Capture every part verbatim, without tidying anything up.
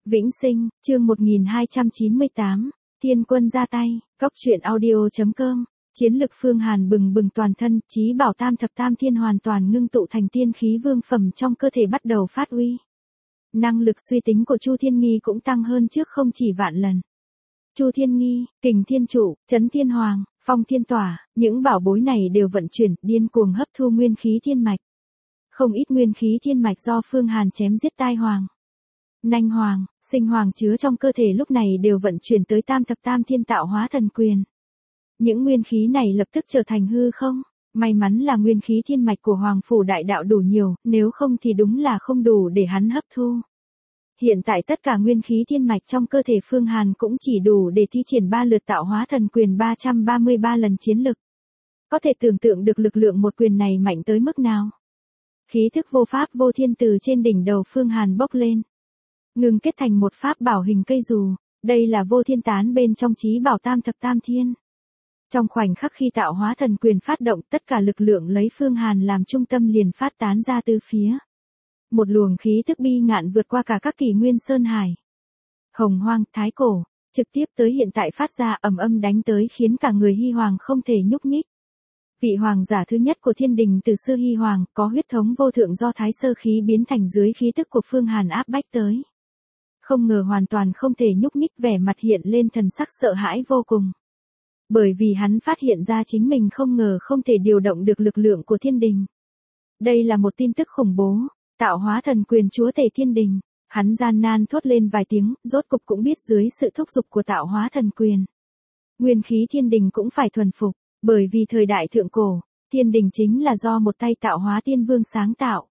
Vĩnh Sinh, chương một nghìn hai trăm chín mươi tám, Thiên Quân ra tay, Cốc truyện audio.com, chiến lực Phương Hàn bừng bừng toàn thân, chí bảo tam thập tam thiên hoàn toàn ngưng tụ thành tiên khí vương phẩm trong cơ thể bắt đầu phát uy. Năng lực suy tính của Chu Thiên Nghi cũng tăng hơn trước không chỉ vạn lần. Chu Thiên Nghi, Kình Thiên Trụ, Chấn Thiên Hoàng, Phong Thiên Tỏa, những bảo bối này đều vận chuyển, điên cuồng hấp thu nguyên khí thiên mạch. Không ít nguyên khí thiên mạch do Phương Hàn chém giết tai hoàng, Nanh Hoàng, Sinh Hoàng chứa trong cơ thể lúc này đều vận chuyển tới tam thập tam thiên tạo hóa thần quyền. Những nguyên khí này lập tức trở thành hư không, may mắn là nguyên khí thiên mạch của Hoàng Phủ Đại Đạo đủ nhiều, nếu không thì đúng là không đủ để hắn hấp thu. Hiện tại tất cả nguyên khí thiên mạch trong cơ thể Phương Hàn cũng chỉ đủ để thi triển ba lượt tạo hóa thần quyền ba trăm ba mươi ba lần chiến lực. Có thể tưởng tượng được lực lượng một quyền này mạnh tới mức nào. Khí thức vô pháp vô thiên từ trên đỉnh đầu Phương Hàn bốc lên, ngừng kết thành một pháp bảo hình cây dù, đây là vô thiên tán bên trong chí bảo tam thập tam thiên. Trong khoảnh khắc khi tạo hóa thần quyền phát động, tất cả lực lượng lấy Phương Hàn làm trung tâm liền phát tán ra từ phía. Một luồng khí thức bi ngạn vượt qua cả các kỷ nguyên sơn hải, hồng hoang, thái cổ, trực tiếp tới hiện tại phát ra ầm âm đánh tới khiến cả người Hy Hoàng không thể nhúc nhích. Vị hoàng giả thứ nhất của thiên đình từ xưa Hy Hoàng, có huyết thống vô thượng do thái sơ khí biến thành dưới khí tức của Phương Hàn áp bách tới. Không ngờ hoàn toàn không thể nhúc nhích, vẻ mặt hiện lên thần sắc sợ hãi vô cùng. Bởi vì hắn phát hiện ra chính mình không ngờ không thể điều động được lực lượng của thiên đình. Đây là một tin tức khủng bố, tạo hóa thần quyền chúa tể thiên đình. Hắn gian nan thốt lên vài tiếng, rốt cục cũng biết dưới sự thúc giục của tạo hóa thần quyền, nguyên khí thiên đình cũng phải thuần phục, bởi vì thời đại thượng cổ, thiên đình chính là do một tay tạo hóa tiên vương sáng tạo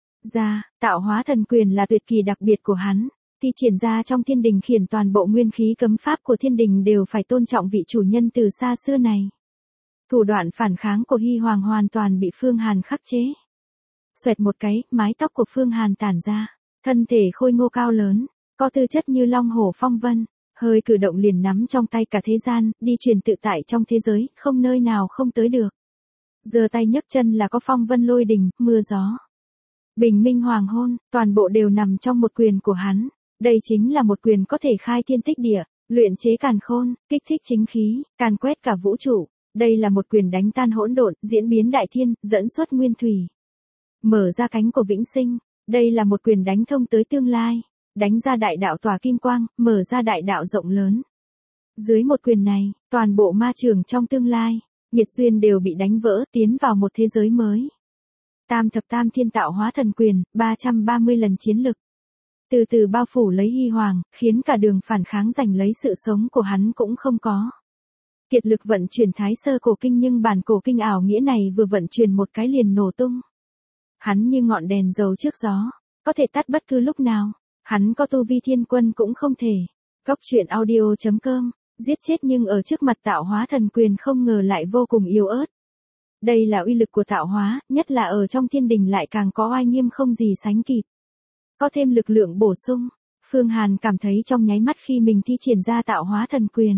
ra, tạo hóa thần quyền là tuyệt kỳ đặc biệt của hắn. Thi triển ra trong thiên đình khiển toàn bộ nguyên khí cấm pháp của thiên đình đều phải tôn trọng vị chủ nhân từ xa xưa này. Thủ đoạn phản kháng của Hy Hoàng hoàn toàn bị Phương Hàn khắc chế. Xoẹt một cái, mái tóc của Phương Hàn tản ra, thân thể khôi ngô cao lớn, có tư chất như long hổ phong vân, hơi cử động liền nắm trong tay cả thế gian, đi truyền tự tại trong thế giới, không nơi nào không tới được. Giơ tay nhấc chân là có phong vân lôi đình, mưa gió, bình minh hoàng hôn, toàn bộ đều nằm trong một quyền của hắn. Đây chính là một quyền có thể khai thiên tích địa, luyện chế càn khôn, kích thích chính khí, càn quét cả vũ trụ. Đây là một quyền đánh tan hỗn độn, diễn biến đại thiên, dẫn xuất nguyên thủy, mở ra cánh của vĩnh sinh. Đây là một quyền đánh thông tới tương lai, đánh ra đại đạo tỏa kim quang, mở ra đại đạo rộng lớn. Dưới một quyền này, toàn bộ ma trường trong tương lai, nhiệt duyên đều bị đánh vỡ, tiến vào một thế giới mới. Tam thập tam thiên tạo hóa thần quyền, ba trăm ba mươi lần chiến lực. Từ từ bao phủ lấy Hy Hoàng, khiến cả đường phản kháng giành lấy sự sống của hắn cũng không có. Kiệt lực vận chuyển thái sơ cổ kinh nhưng bản cổ kinh ảo nghĩa này vừa vận chuyển một cái liền nổ tung. Hắn như ngọn đèn dầu trước gió, có thể tắt bất cứ lúc nào. Hắn có tu vi thiên quân cũng không thể. Cốc truyện audio.com, giết chết nhưng ở trước mặt tạo hóa thần quyền không ngờ lại vô cùng yếu ớt. Đây là uy lực của tạo hóa, nhất là ở trong thiên đình lại càng có oai nghiêm không gì sánh kịp. Có thêm lực lượng bổ sung, Phương Hàn cảm thấy trong nháy mắt khi mình thi triển ra tạo hóa thần quyền,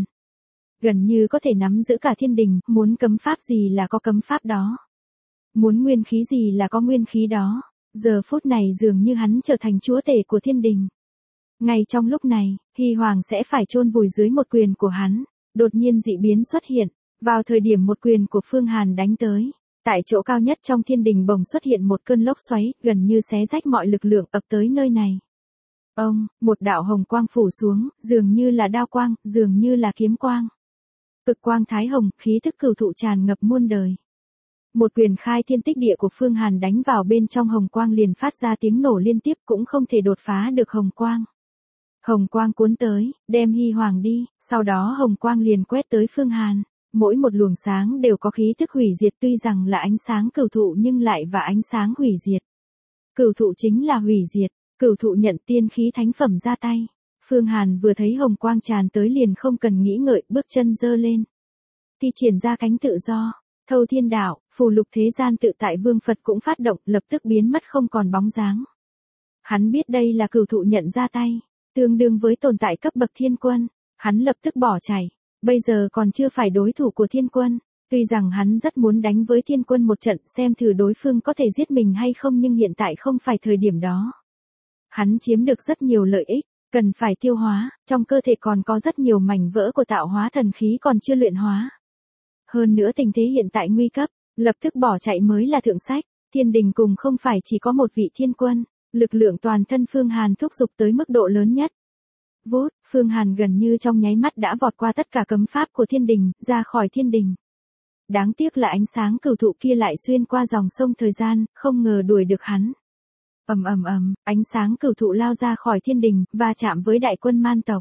gần như có thể nắm giữ cả thiên đình, muốn cấm pháp gì là có cấm pháp đó, muốn nguyên khí gì là có nguyên khí đó. Giờ phút này dường như hắn trở thành chúa tể của thiên đình. Ngay trong lúc này, Hy Hoàng sẽ phải chôn vùi dưới một quyền của hắn. Đột nhiên dị biến xuất hiện, vào thời điểm một quyền của Phương Hàn đánh tới. Tại chỗ cao nhất trong thiên đình bỗng xuất hiện một cơn lốc xoáy, gần như xé rách mọi lực lượng ập tới nơi này. Ông, một đạo hồng quang phủ xuống, dường như là đao quang, dường như là kiếm quang. Cực quang thái hồng, khí thức cửu thụ tràn ngập muôn đời. Một quyền khai thiên tích địa của Phương Hàn đánh vào bên trong hồng quang liền phát ra tiếng nổ liên tiếp, cũng không thể đột phá được hồng quang. Hồng quang cuốn tới, đem Hy Hoàng đi, sau đó hồng quang liền quét tới Phương Hàn. Mỗi một luồng sáng đều có khí thức hủy diệt, tuy rằng là ánh sáng cửu thụ nhưng lại và ánh sáng hủy diệt. Cửu thụ chính là hủy diệt, cửu thụ nhận tiên khí thánh phẩm ra tay. Phương Hàn vừa thấy hồng quang tràn tới liền không cần nghĩ ngợi, bước chân giơ lên, thi triển ra cánh tự do, thâu thiên đạo, phù lục thế gian tự tại vương Phật cũng phát động, lập tức biến mất không còn bóng dáng. Hắn biết đây là cửu thụ nhận ra tay, tương đương với tồn tại cấp bậc thiên quân, hắn lập tức bỏ chạy. Bây giờ còn chưa phải đối thủ của thiên quân, tuy rằng hắn rất muốn đánh với thiên quân một trận xem thử đối phương có thể giết mình hay không, nhưng hiện tại không phải thời điểm đó. Hắn chiếm được rất nhiều lợi ích, Cần phải tiêu hóa, trong cơ thể còn có rất nhiều mảnh vỡ của tạo hóa thần khí còn chưa luyện hóa. Hơn nữa tình thế hiện tại nguy cấp, lập tức bỏ chạy mới là thượng sách. Thiên đình cùng không phải chỉ có một vị thiên quân, lực lượng toàn thân Phương Hàn thúc giục tới mức độ lớn nhất. Vút, Phương Hàn gần như trong nháy mắt đã vọt qua tất cả cấm pháp của thiên đình, ra khỏi thiên đình. Đáng tiếc là ánh sáng cửu thụ kia lại xuyên qua dòng sông thời gian, không ngờ đuổi được hắn. Ầm ầm ầm, ánh sáng cửu thụ lao ra khỏi thiên đình, và chạm với đại quân man tộc.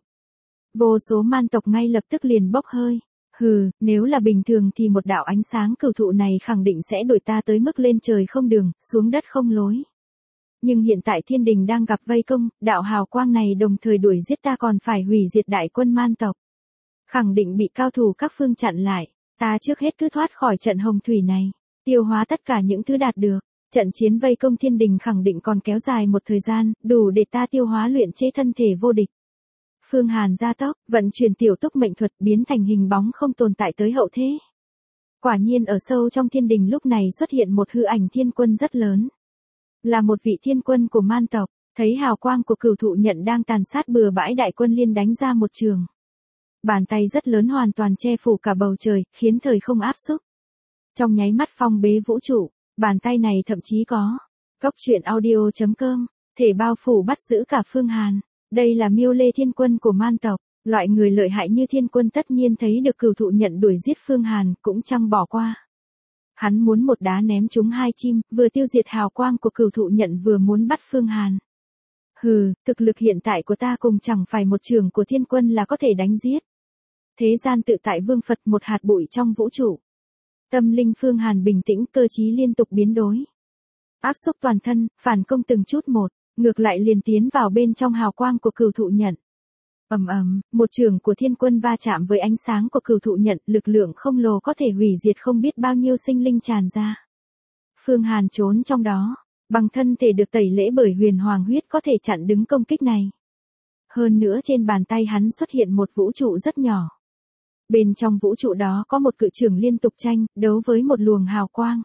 Vô số man tộc ngay lập tức liền bốc hơi. Hừ, nếu là bình thường thì một đạo ánh sáng cửu thụ này khẳng định sẽ đuổi ta tới mức lên trời không đường, xuống đất không lối. Nhưng hiện tại thiên đình đang gặp vây công, đạo hào quang này đồng thời đuổi giết ta còn phải hủy diệt đại quân man tộc. Khẳng định bị cao thủ các phương chặn lại, ta trước hết cứ thoát khỏi trận hồng thủy này, tiêu hóa tất cả những thứ đạt được. Trận chiến vây công thiên đình khẳng định còn kéo dài một thời gian, đủ để ta tiêu hóa luyện chế thân thể vô địch. Phương Hàn gia tốc, vận chuyển tiểu túc mệnh thuật biến thành hình bóng không tồn tại tới hậu thế. Quả nhiên ở sâu trong thiên đình lúc này xuất hiện một hư ảnh thiên quân rất lớn. Là một vị thiên quân của man tộc, thấy hào quang của cửu thụ nhận đang tàn sát bừa bãi đại quân liên đánh ra một trường. Bàn tay rất lớn hoàn toàn che phủ cả bầu trời, khiến thời không áp xúc. Trong nháy mắt phong bế vũ trụ, bàn tay này thậm chí có. Cốc truyện audio chấm com, thể bao phủ bắt giữ cả Phương Hàn. Đây là Miêu Lê thiên quân của man tộc, loại người lợi hại như thiên quân tất nhiên thấy được cửu thụ nhận đuổi giết Phương Hàn, cũng chẳng bỏ qua. Hắn muốn một đá ném trúng hai chim, vừa tiêu diệt hào quang của cửu thụ nhận vừa muốn bắt Phương Hàn. Hừ, thực lực hiện tại của ta cùng chẳng phải một trường của thiên quân là có thể đánh giết. Thế gian tự tại vương Phật một hạt bụi trong vũ trụ. Tâm linh Phương Hàn bình tĩnh, cơ trí liên tục biến đổi. Áp xúc toàn thân, phản công từng chút một, ngược lại liền tiến vào bên trong hào quang của cửu thụ nhận. Ầm ầm, một trường của thiên quân va chạm với ánh sáng của cửu thụ nhận, lực lượng không lồ có thể hủy diệt không biết bao nhiêu sinh linh tràn ra. Phương Hàn trốn trong đó, bằng thân thể được tẩy lễ bởi huyền hoàng huyết có thể chặn đứng công kích này. Hơn nữa trên bàn tay hắn xuất hiện một vũ trụ rất nhỏ. Bên trong vũ trụ đó có một cự trường liên tục tranh, đấu với một luồng hào quang.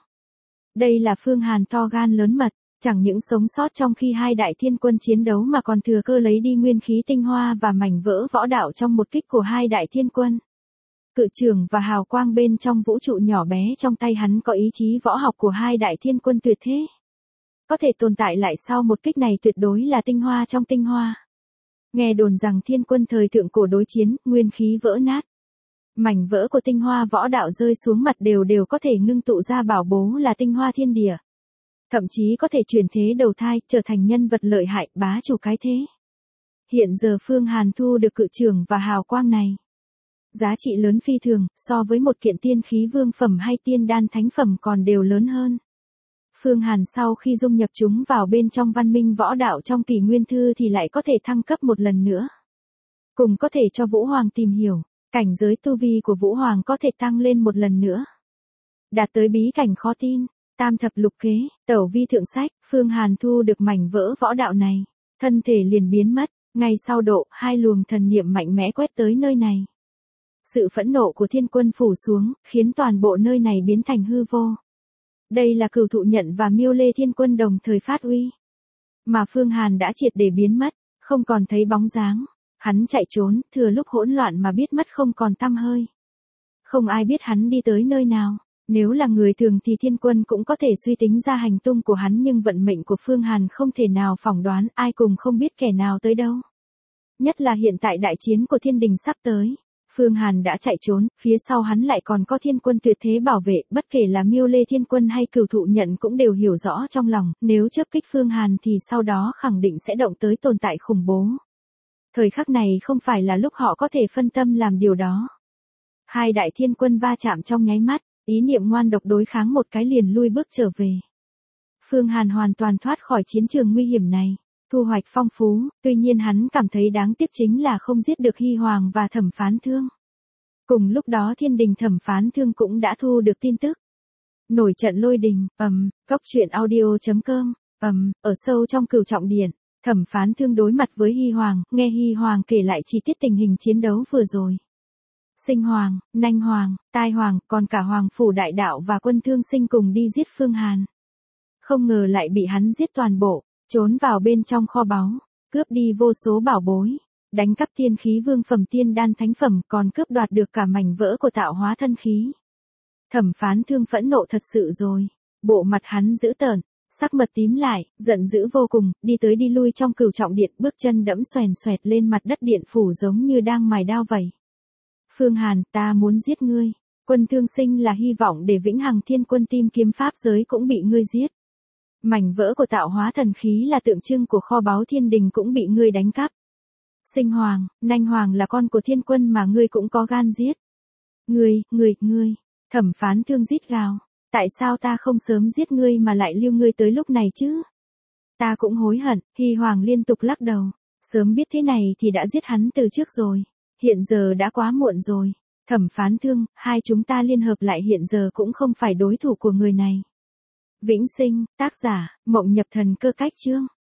Đây là Phương Hàn to gan lớn mật, chẳng những sống sót trong khi hai đại thiên quân chiến đấu mà còn thừa cơ lấy đi nguyên khí tinh hoa và mảnh vỡ võ đạo trong một kích của hai đại thiên quân. Cự trường và hào quang bên trong vũ trụ nhỏ bé trong tay hắn có ý chí võ học của hai đại thiên quân tuyệt thế. Có thể tồn tại lại sau một kích này tuyệt đối là tinh hoa trong tinh hoa. Nghe đồn rằng thiên quân thời thượng cổ đối chiến, nguyên khí vỡ nát. Mảnh vỡ của tinh hoa võ đạo rơi xuống mặt đều đều có thể ngưng tụ ra bảo bố là tinh hoa thiên địa. Thậm chí có thể chuyển thế đầu thai, trở thành nhân vật lợi hại, bá chủ cái thế. Hiện giờ Phương Hàn thu được cự trường và hào quang này. Giá trị lớn phi thường, so với một kiện tiên khí vương phẩm hay tiên đan thánh phẩm còn đều lớn hơn. Phương Hàn sau khi dung nhập chúng vào bên trong văn minh võ đạo trong kỷ nguyên thư thì lại có thể thăng cấp một lần nữa. Cùng có thể cho Vũ Hoàng tìm hiểu, cảnh giới tu vi của Vũ Hoàng có thể tăng lên một lần nữa. Đạt tới bí cảnh khó tin. Tam thập lục kế, tẩu vi thượng sách, Phương Hàn thu được mảnh vỡ võ đạo này, thân thể liền biến mất, ngay sau độ, hai luồng thần niệm mạnh mẽ quét tới nơi này. Sự phẫn nộ của thiên quân phủ xuống, khiến toàn bộ nơi này biến thành hư vô. Đây là cửu thụ nhận và Miêu Lê thiên quân đồng thời phát uy. Mà Phương Hàn đã triệt để biến mất, không còn thấy bóng dáng. Hắn chạy trốn, thừa lúc hỗn loạn mà biết mất không còn tăm hơi. Không ai biết hắn đi tới nơi nào. Nếu là người thường thì thiên quân cũng có thể suy tính ra hành tung của hắn, nhưng vận mệnh của Phương Hàn không thể nào phỏng đoán, ai cùng không biết kẻ nào tới đâu. Nhất là hiện tại đại chiến của thiên đình sắp tới. Phương Hàn đã chạy trốn, phía sau hắn lại còn có thiên quân tuyệt thế bảo vệ, bất kể là Miêu Lê thiên quân hay cửu thụ nhận cũng đều hiểu rõ trong lòng, nếu chớp kích Phương Hàn thì sau đó khẳng định sẽ động tới tồn tại khủng bố. Thời khắc này không phải là lúc họ có thể phân tâm làm điều đó. Hai đại thiên quân va chạm trong nháy mắt. Ý niệm ngoan độc đối kháng một cái liền lui bước trở về. Phương Hàn hoàn toàn thoát khỏi chiến trường nguy hiểm này, thu hoạch phong phú, tuy nhiên hắn cảm thấy đáng tiếc chính là không giết được Hy Hoàng và Thẩm Phán Thương. Cùng lúc đó thiên đình Thẩm Phán Thương cũng đã thu được tin tức. Nổi trận lôi đình, ầm, cốc truyện audio chấm com, ầm, ở sâu trong cửu trọng điện, Thẩm Phán Thương đối mặt với Hy Hoàng, nghe Hy Hoàng kể lại chi tiết tình hình chiến đấu vừa rồi. Sinh Hoàng, Nanh Hoàng, Tai Hoàng, còn cả Hoàng Phủ Đại Đạo và quân Thương Sinh cùng đi giết Phương Hàn. Không ngờ lại bị hắn giết toàn bộ, trốn vào bên trong kho báu. cướp đi vô số bảo bối, đánh cắp tiên khí vương phẩm tiên đan thánh phẩm, còn cướp đoạt được cả mảnh vỡ của tạo hóa thân khí. Thẩm Phán Thương phẫn nộ thật sự rồi, bộ mặt hắn dữ tợn, sắc mặt tím lại, giận dữ vô cùng, đi tới đi lui trong cửu trọng điện, bước chân đẫm xoèn xoẹt lên mặt đất điện phủ giống như đang mài đao vậy. Phương Hàn, ta muốn giết ngươi. Quân Thương Sinh là hy vọng để vĩnh hằng thiên quân tìm kiếm pháp giới cũng bị ngươi giết. Mảnh vỡ của tạo hóa thần khí là tượng trưng của kho báu thiên đình cũng bị ngươi đánh cắp. Sinh Hoàng, Nanh Hoàng là con của thiên quân mà ngươi cũng có gan giết. Ngươi, ngươi, ngươi, Thẩm Phán Thương rít gào. Tại sao ta không sớm giết ngươi mà lại lưu ngươi tới lúc này chứ? Ta cũng hối hận, Hy Hoàng liên tục lắc đầu. Sớm biết thế này thì đã giết hắn từ trước rồi. Hiện giờ đã quá muộn rồi. Thẩm Phán Thương, hai chúng ta liên hợp lại hiện giờ cũng không phải đối thủ của người này. Vĩnh Sinh, tác giả, Mộng Nhập Thần Cơ Cách Chương.